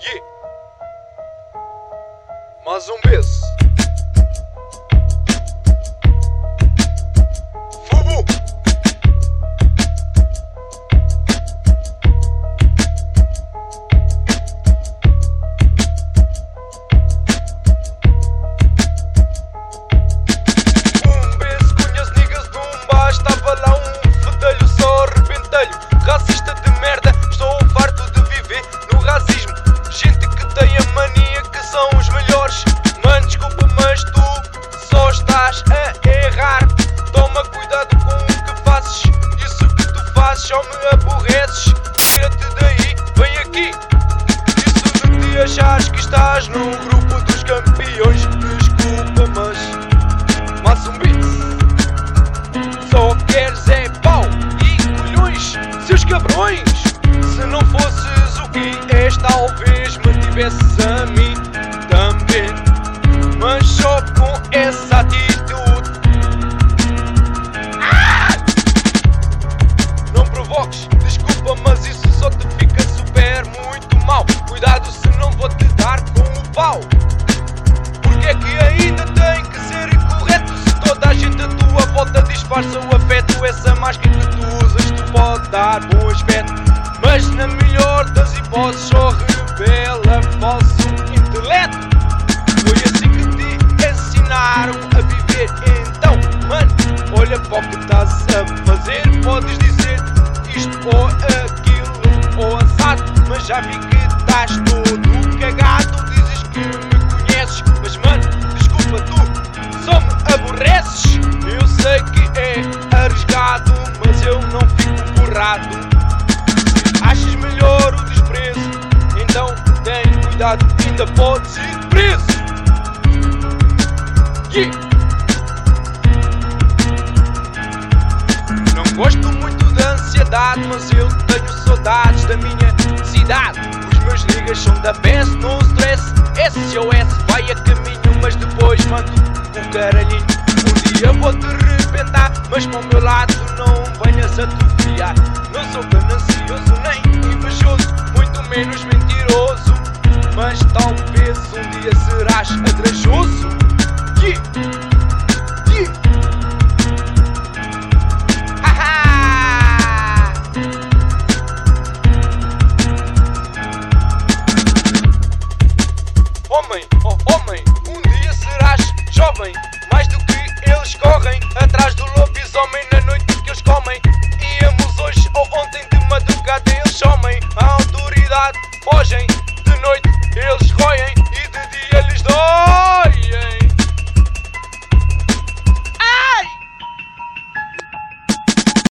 Yeah. Mais um beijo. Fubu. Um beijo, conheço niggas de Umba. Estava lá um fedelho, só arrebentelho. Racista de merda, estou farto de viver no racismo. Gente que tem a mania que são os melhores. Mano, desculpa, mas tu só estás a errar. Toma cuidado com o que fazes. Isso que tu fazes só me aborreces. Tira-te daí, vem aqui. Isso de te achares que estás num grupo dos campeões. Desculpa, mas mais um beat. Só queres é pau e colhões, seus cabrões. Se não fosses o que és, talvez me tivesses a mim também. Mas só com essa atitude. Não provoques, desculpa, mas isso só te fica super muito mal. Cuidado se não vou te dar com o pau. Porque é que ainda tem que ser incorreto? Se toda a gente à tua volta disfarça o afeto, essa máscara que tu usas te pode dar bom aspecto, mas na melhor das hipóteses só revela falso intelecto. Foi assim que te ensinaram a viver. Então, mano, olha para o que estás a fazer. Podes dizer isto ou aquilo ou assado, mas já vi que estás todo cagado. Dizes que me conheces, mas mano, desculpa, tu só me aborreces. Eu sei que é arriscado, mas eu não fico borrado. Achas melhor o desprezo? Então tem cuidado, ainda podes ir preso. Yeah. Não gosto muito da ansiedade, mas eu tenho saudades da minha cidade. Os meus niggas são da best, no stress. SOS vai a caminho, mas depois mando um caralhinho. Um dia vou-te arrebentar, mas para o meu lado não venhas a te fiar. Não sou ganancioso nem invejoso, muito menos mentiroso, mas talvez um dia serás agrajoso. Yeah. Yeah. Haha. Homem, oh homem, um dia serás jovem, mais do que eles correm atrás do lobisomem na noite que eles comem. Íamos hoje ou ontem de madrugada, eles somem. A autoridade fogem, de noite eles roem.